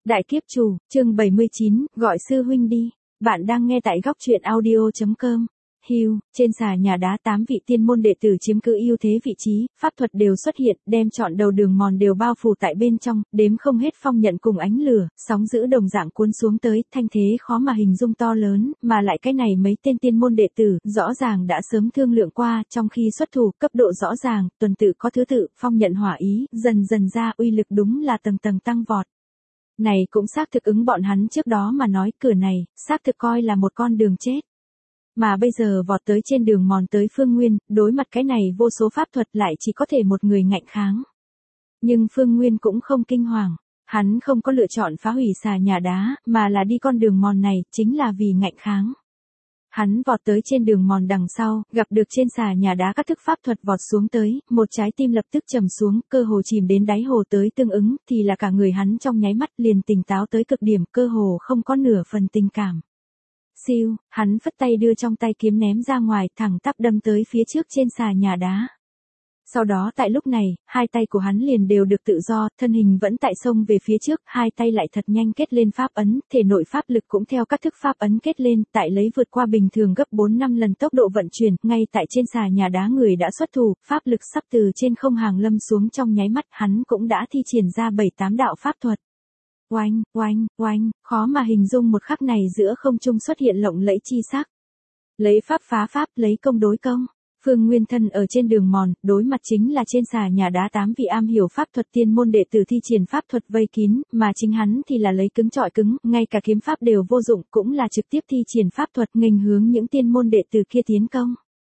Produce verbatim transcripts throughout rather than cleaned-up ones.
Đại kiếp chủ, chương bảy mươi chín, gọi sư huynh đi. Bạn đang nghe tại góc truyện audio chấm com. Hưu, trên xà nhà đá tám vị tiên môn đệ tử chiếm cứ ưu thế vị trí, pháp thuật đều xuất hiện, đem trọn đầu đường mòn đều bao phủ tại bên trong, đếm không hết phong nhận cùng ánh lửa, sóng dữ đồng dạng cuốn xuống tới, thanh thế khó mà hình dung to lớn, mà lại cái này mấy tên tiên môn đệ tử, rõ ràng đã sớm thương lượng qua, trong khi xuất thủ, cấp độ rõ ràng, tuần tự có thứ tự, phong nhận hỏa ý, dần dần ra uy lực đúng là tầng tầng tăng vọt. Này cũng xác thực ứng bọn hắn trước đó mà nói cửa này, xác thực coi là một con đường chết. Mà bây giờ vọt tới trên đường mòn tới Phương Nguyên, đối mặt cái này vô số pháp thuật lại chỉ có thể một người ngạnh kháng. Nhưng Phương Nguyên cũng không kinh hoàng, hắn không có lựa chọn phá hủy xà nhà đá, mà là đi con đường mòn này, chính là vì ngạnh kháng. Hắn vọt tới trên đường mòn đằng sau, gặp được trên xà nhà đá các thức pháp thuật vọt xuống tới, một trái tim lập tức trầm xuống, cơ hồ chìm đến đáy hồ tới tương ứng, thì là cả người hắn trong nháy mắt liền tỉnh táo tới cực điểm, cơ hồ không có nửa phần tình cảm. Siêu, hắn phất tay đưa trong tay kiếm ném ra ngoài, thẳng tắp đâm tới phía trước trên xà nhà đá. Sau đó tại lúc này, hai tay của hắn liền đều được tự do, thân hình vẫn tại sông về phía trước, hai tay lại thật nhanh kết lên pháp ấn, thể nội pháp lực cũng theo các thức pháp ấn kết lên, tại lấy vượt qua bình thường gấp bốn năm lần tốc độ vận chuyển, ngay tại trên xà nhà đá người đã xuất thủ, pháp lực sắp từ trên không hàng lâm xuống trong nháy mắt, hắn cũng đã thi triển ra bảy tám đạo pháp thuật. Oanh, oanh, oanh, khó mà hình dung một khắc này giữa không trung xuất hiện lộng lẫy chi sắc. Lấy pháp phá pháp, lấy công đối công. Phương Nguyên thân ở trên đường mòn, đối mặt chính là trên xà nhà đá tám vị am hiểu pháp thuật tiên môn đệ tử thi triển pháp thuật vây kín, mà chính hắn thì là lấy cứng trọi cứng, ngay cả kiếm pháp đều vô dụng, cũng là trực tiếp thi triển pháp thuật nghênh hướng những tiên môn đệ tử kia tiến công.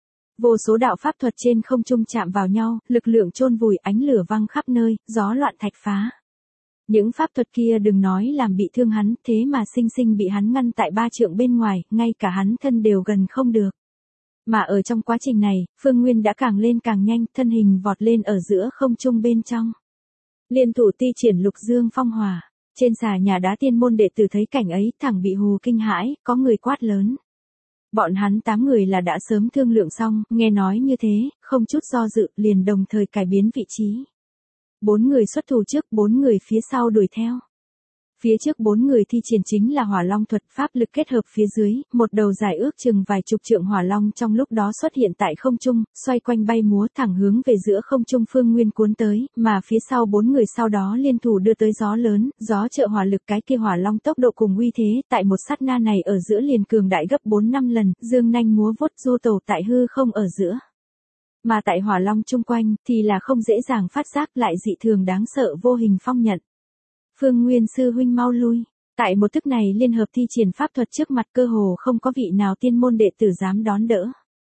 Vô số đạo pháp thuật trên không trung chạm vào nhau, lực lượng chôn vùi, ánh lửa văng khắp nơi, gió loạn thạch phá. Những pháp thuật kia đừng nói làm bị thương hắn, thế mà sinh sinh bị hắn ngăn tại ba trượng bên ngoài, ngay cả hắn thân đều gần không được. Mà ở trong quá trình này, Phương Nguyên đã càng lên càng nhanh, thân hình vọt lên ở giữa không trung bên trong. Liên thủ ti triển lục dương phong hỏa, trên xà nhà đá tiên môn đệ tử thấy cảnh ấy, thẳng bị hù kinh hãi, có người quát lớn. Bọn hắn tám người là đã sớm thương lượng xong, nghe nói như thế, không chút do dự, liền đồng thời cải biến vị trí. Bốn người xuất thủ trước, bốn người phía sau đuổi theo. Phía trước bốn người thi triển chính là hỏa long thuật, pháp lực kết hợp phía dưới, một đầu dài ước chừng vài chục trượng hỏa long trong lúc đó xuất hiện tại không trung, xoay quanh bay múa thẳng hướng về giữa không trung Phương Nguyên cuốn tới, mà phía sau bốn người sau đó liên thủ đưa tới gió lớn, gió trợ hỏa lực cái kia hỏa long tốc độ cùng uy thế, tại một sát na này ở giữa liền cường đại gấp bốn năm lần, dương nanh múa vuốt du tẩu tại hư không ở giữa. Mà tại hỏa long chung quanh, thì là không dễ dàng phát giác lại dị thường đáng sợ vô hình phong nhận. Phương Nguyên sư huynh mau lui. Tại một thức này liên hợp thi triển pháp thuật trước mặt cơ hồ không có vị nào tiên môn đệ tử dám đón đỡ.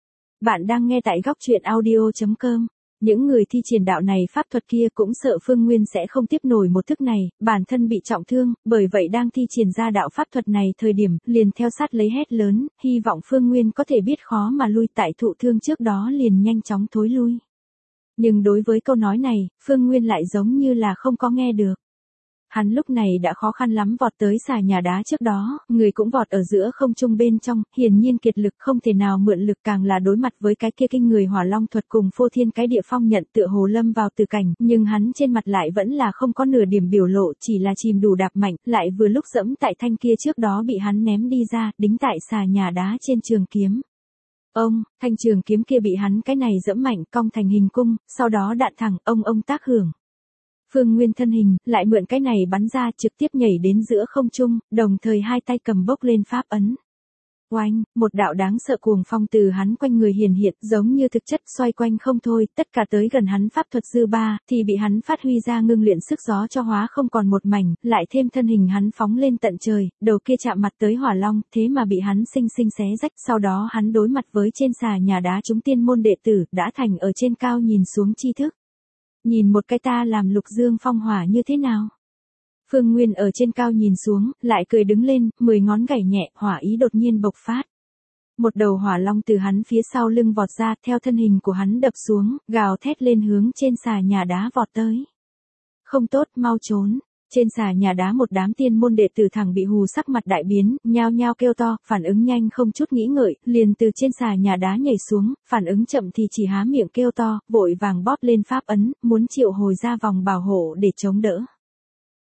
Bạn đang nghe tại góc truyện audio chấm com. Những người thi triển đạo này pháp thuật kia cũng sợ Phương Nguyên sẽ không tiếp nổi một thức này, bản thân bị trọng thương, bởi vậy đang thi triển ra đạo pháp thuật này thời điểm, liền theo sát lấy hét lớn, hy vọng Phương Nguyên có thể biết khó mà lui tại thụ thương trước đó liền nhanh chóng thối lui. Nhưng đối với câu nói này, Phương Nguyên lại giống như là không có nghe được. Hắn lúc này đã khó khăn lắm vọt tới xà nhà đá trước đó, người cũng vọt ở giữa không trung bên trong, hiển nhiên kiệt lực không thể nào mượn lực, càng là đối mặt với cái kia kinh người hỏa long thuật cùng phô thiên cái địa phong nhận tựa hồ lâm vào từ cảnh, nhưng hắn trên mặt lại vẫn là không có nửa điểm biểu lộ, chỉ là chìm đủ đạp mạnh, lại vừa lúc dẫm tại thanh kia trước đó bị hắn ném đi ra, đính tại xà nhà đá trên trường kiếm. Ông, thanh trường kiếm kia bị hắn cái này dẫm mạnh cong thành hình cung, sau đó đạn thẳng, ông ông tác hưởng. Phương Nguyên thân hình, lại mượn cái này bắn ra trực tiếp nhảy đến giữa không trung, đồng thời hai tay cầm bốc lên pháp ấn. Oanh, một đạo đáng sợ cuồng phong từ hắn quanh người hiển hiện, giống như thực chất xoay quanh không thôi, tất cả tới gần hắn pháp thuật dư ba, thì bị hắn phát huy ra ngưng luyện sức gió cho hóa không còn một mảnh, lại thêm thân hình hắn phóng lên tận trời, đầu kia chạm mặt tới hỏa long, thế mà bị hắn sinh sinh xé rách, sau đó hắn đối mặt với trên xà nhà đá chúng tiên môn đệ tử, đã thành ở trên cao nhìn xuống tri thức. Nhìn một cái ta làm lục dương phong hỏa như thế nào? Phương Nguyên ở trên cao nhìn xuống, lại cười đứng lên, mười ngón gảy nhẹ, hỏa ý đột nhiên bộc phát. Một đầu hỏa long từ hắn phía sau lưng vọt ra, theo thân hình của hắn đập xuống, gào thét lên hướng trên xà nhà đá vọt tới. Không tốt, mau trốn. Trên xà nhà đá một đám tiên môn đệ tử thẳng bị hù sắc mặt đại biến, nhao nhao kêu to, phản ứng nhanh không chút nghĩ ngợi, liền từ trên xà nhà đá nhảy xuống, phản ứng chậm thì chỉ há miệng kêu to, vội vàng bóp lên pháp ấn, muốn triệu hồi ra vòng bảo hộ để chống đỡ.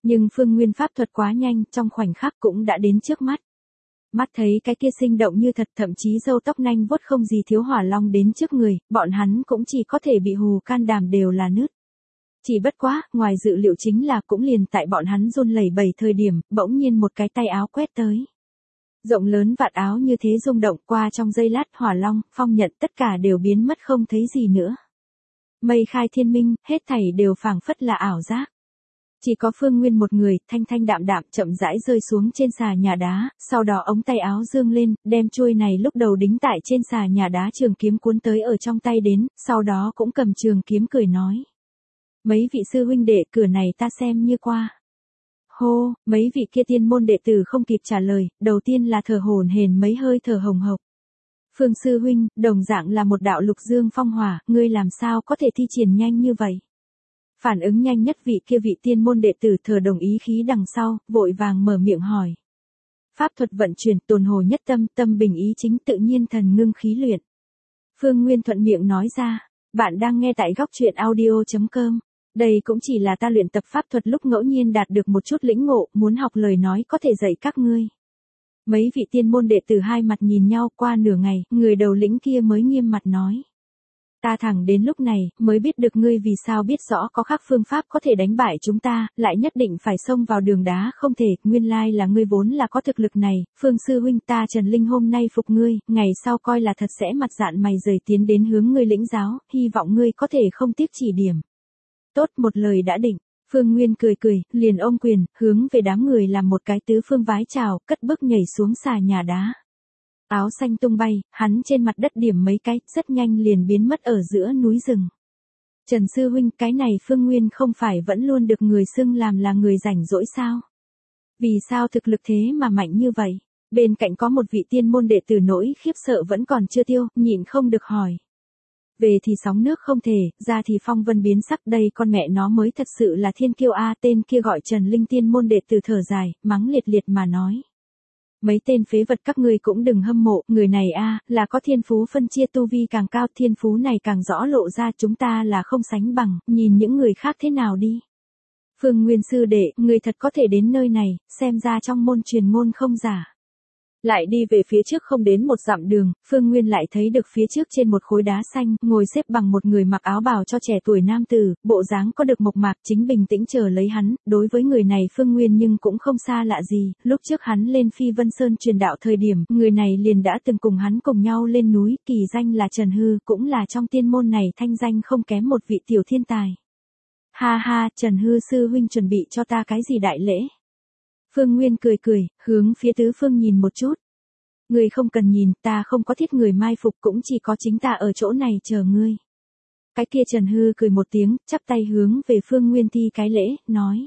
Nhưng Phương Nguyên pháp thuật quá nhanh, trong khoảnh khắc cũng đã đến trước mắt. Mắt thấy cái kia sinh động như thật, thậm chí râu tóc nanh vuốt không gì thiếu hỏa long đến trước người, bọn hắn cũng chỉ có thể bị hù can đảm đều là nứt. Chỉ bất quá, ngoài dự liệu chính là cũng liền tại bọn hắn run lẩy bẩy thời điểm, bỗng nhiên một cái tay áo quét tới. Rộng lớn vạt áo như thế rung động qua trong giây lát, hỏa long, phong nhận tất cả đều biến mất không thấy gì nữa. Mây khai thiên minh, hết thảy đều phảng phất là ảo giác. Chỉ có Phương Nguyên một người, thanh thanh đạm đạm chậm rãi rơi xuống trên xà nhà đá, sau đó ống tay áo dương lên, đem chuôi này lúc đầu đính tại trên xà nhà đá trường kiếm cuốn tới ở trong tay đến, sau đó cũng cầm trường kiếm cười nói. Mấy vị sư huynh đệ, cửa này ta xem như qua. Hô, mấy vị kia tiên môn đệ tử không kịp trả lời, đầu tiên là thở hổn hển mấy hơi thở hồng hộc. Phương sư huynh, đồng dạng là một đạo lục dương phong hỏa, ngươi làm sao có thể thi triển nhanh như vậy? Phản ứng nhanh nhất vị kia vị tiên môn đệ tử thờ đồng ý khí đằng sau, vội vàng mở miệng hỏi. Pháp thuật vận chuyển, tồn hồ nhất tâm, tâm bình ý chính, tự nhiên thần ngưng khí luyện. Phương Nguyên thuận miệng nói ra, bạn đang nghe tại góc truyện audio chấm com. Đây cũng chỉ là ta luyện tập pháp thuật lúc ngẫu nhiên đạt được một chút lĩnh ngộ, muốn học lời nói có thể dạy các ngươi. Mấy vị tiên môn đệ tử hai mặt nhìn nhau, qua nửa ngày, người đầu lĩnh kia mới nghiêm mặt nói. Ta thẳng đến lúc này, mới biết được ngươi vì sao biết rõ có khác phương pháp có thể đánh bại chúng ta, lại nhất định phải xông vào đường đá không thể, nguyên lai là ngươi vốn là có thực lực này, Phương sư huynh ta Trần Linh hôm nay phục ngươi, ngày sau coi là thật sẽ mặt dạn mày rời tiến đến hướng ngươi lĩnh giáo, hy vọng ngươi có thể không tiếc chỉ điểm. Tốt, một lời đã định. Phương Nguyên cười cười, liền ôm quyền, hướng về đám người làm một cái tứ phương vái chào, cất bước nhảy xuống xà nhà đá. Áo xanh tung bay, hắn trên mặt đất điểm mấy cái, rất nhanh liền biến mất ở giữa núi rừng. Trần sư huynh, cái này Phương Nguyên không phải vẫn luôn được người xưng làm là người rảnh rỗi sao? Vì sao thực lực thế mà mạnh như vậy? Bên cạnh có một vị tiên môn đệ tử nỗi khiếp sợ vẫn còn chưa tiêu, nhịn không được hỏi. Về thì sóng nước không thể, ra thì phong vân biến sắc, đây con mẹ nó mới thật sự là thiên kiêu a. Tên kia gọi Trần Linh tiên môn đệ tử thở dài, mắng liệt liệt mà nói. Mấy tên phế vật các ngươi cũng đừng hâm mộ, người này a là có thiên phú phân chia tu vi càng cao, thiên phú này càng rõ lộ ra, chúng ta là không sánh bằng, nhìn những người khác thế nào đi. Phương Nguyên sư đệ, người thật có thể đến nơi này, xem ra trong môn truyền ngôn không giả. Lại đi về phía trước không đến một dặm đường, Phương Nguyên lại thấy được phía trước trên một khối đá xanh, ngồi xếp bằng một người mặc áo bào cho trẻ tuổi nam tử, bộ dáng có được mộc mạc, chính bình tĩnh chờ lấy hắn, đối với người này Phương Nguyên nhưng cũng không xa lạ gì, lúc trước hắn lên Phi Vân Sơn truyền đạo thời điểm, người này liền đã từng cùng hắn cùng nhau lên núi, kỳ danh là Trần Hư, cũng là trong tiên môn này thanh danh không kém một vị tiểu thiên tài. Ha ha, Trần Hư sư huynh chuẩn bị cho ta cái gì đại lễ? Phương Nguyên cười cười, hướng phía tứ phương nhìn một chút. Ngươi không cần nhìn, ta không có thiết người mai phục, cũng chỉ có chính ta ở chỗ này chờ ngươi. Cái kia Trần Hư cười một tiếng, chắp tay hướng về Phương Nguyên thi cái lễ, nói.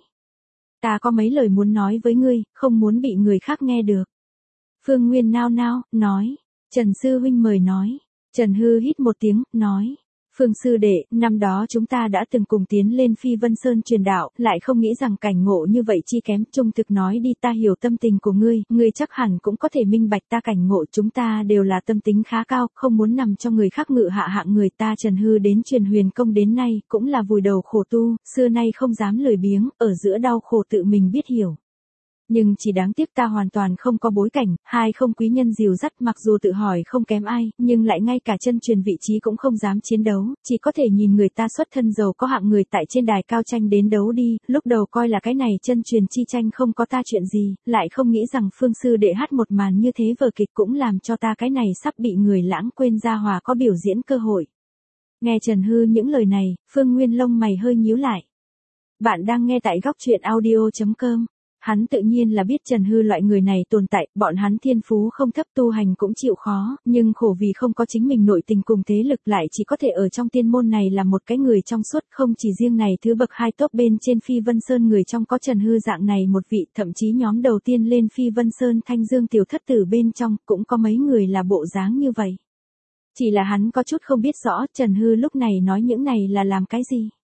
Ta có mấy lời muốn nói với ngươi, không muốn bị người khác nghe được. Phương Nguyên nao nao, nói. Trần sư huynh mời nói. Trần Hư hít một tiếng, nói. Phương sư đệ, năm đó chúng ta đã từng cùng tiến lên Phi Vân Sơn truyền đạo, lại không nghĩ rằng cảnh ngộ như vậy chi kém, trung thực nói đi, ta hiểu tâm tình của ngươi, ngươi chắc hẳn cũng có thể minh bạch ta cảnh ngộ, chúng ta đều là tâm tính khá cao, không muốn nằm cho người khác ngự hạ hạng người, ta Trần Hư đến truyền huyền công đến nay, cũng là vùi đầu khổ tu, xưa nay không dám lười biếng, ở giữa đau khổ tự mình biết hiểu. Nhưng chỉ đáng tiếc ta hoàn toàn không có bối cảnh, hai không quý nhân dìu dắt, mặc dù tự hỏi không kém ai, nhưng lại ngay cả chân truyền vị trí cũng không dám chiến đấu, chỉ có thể nhìn người ta xuất thân giàu có hạng người tại trên đài cao tranh đến đấu đi, lúc đầu coi là cái này chân truyền chi tranh không có ta chuyện gì, lại không nghĩ rằng Phương sư đệ hát một màn như thế vở kịch cũng làm cho ta cái này sắp bị người lãng quên ra hòa có biểu diễn cơ hội. Nghe Trần Hư những lời này, Phương Nguyên lông mày hơi nhíu lại. Bạn đang nghe tại góc truyện audio chấm com. Hắn tự nhiên là biết Trần Hư loại người này tồn tại, bọn hắn thiên phú không thấp, tu hành cũng chịu khó, nhưng khổ vì không có chính mình nội tình cùng thế lực, lại chỉ có thể ở trong tiên môn này là một cái người trong suốt, không chỉ riêng này thứ bậc hai top bên trên Phi Vân Sơn người trong có Trần Hư dạng này một vị, thậm chí nhóm đầu tiên lên Phi Vân Sơn Thanh Dương tiểu thất tử bên trong, cũng có mấy người là bộ dáng như vậy. Chỉ là hắn có chút không biết rõ Trần Hư lúc này nói những này là làm cái gì.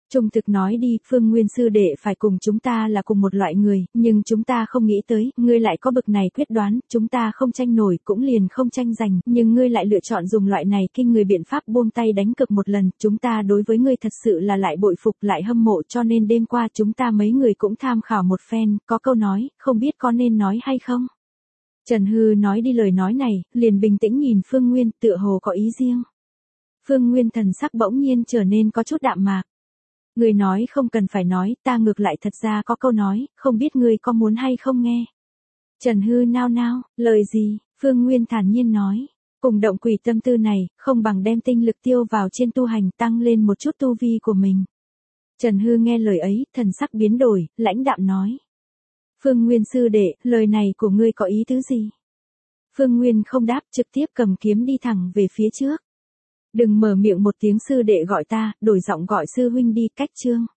Trung thực nói đi, Phương Nguyên sư đệ phải cùng chúng ta là cùng một loại người, nhưng chúng ta không nghĩ tới, ngươi lại có bực này quyết đoán, chúng ta không tranh nổi cũng liền không tranh giành, nhưng ngươi lại lựa chọn dùng loại này kinh người biện pháp buông tay đánh cược một lần, chúng ta đối với ngươi thật sự là lại bội phục lại hâm mộ, cho nên đêm qua chúng ta mấy người cũng tham khảo một phen, có câu nói, không biết có nên nói hay không. Trần Hư nói đi lời nói này, liền bình tĩnh nhìn Phương Nguyên, tựa hồ có ý riêng. Phương Nguyên thần sắc bỗng nhiên trở nên có chút đạm mạc. Ngươi nói không cần phải nói, ta ngược lại thật ra có câu nói, không biết ngươi có muốn hay không nghe. Trần Hư nao nao, lời gì, Phương Nguyên thản nhiên nói, cùng động quỷ tâm tư này, không bằng đem tinh lực tiêu vào trên tu hành tăng lên một chút tu vi của mình. Trần Hư nghe lời ấy, thần sắc biến đổi, lãnh đạm nói. Phương Nguyên sư đệ, lời này của ngươi có ý tứ gì? Phương Nguyên không đáp, trực tiếp cầm kiếm đi thẳng về phía trước. Đừng mở miệng một tiếng sư đệ gọi ta, đổi giọng gọi sư huynh đi, cách chương.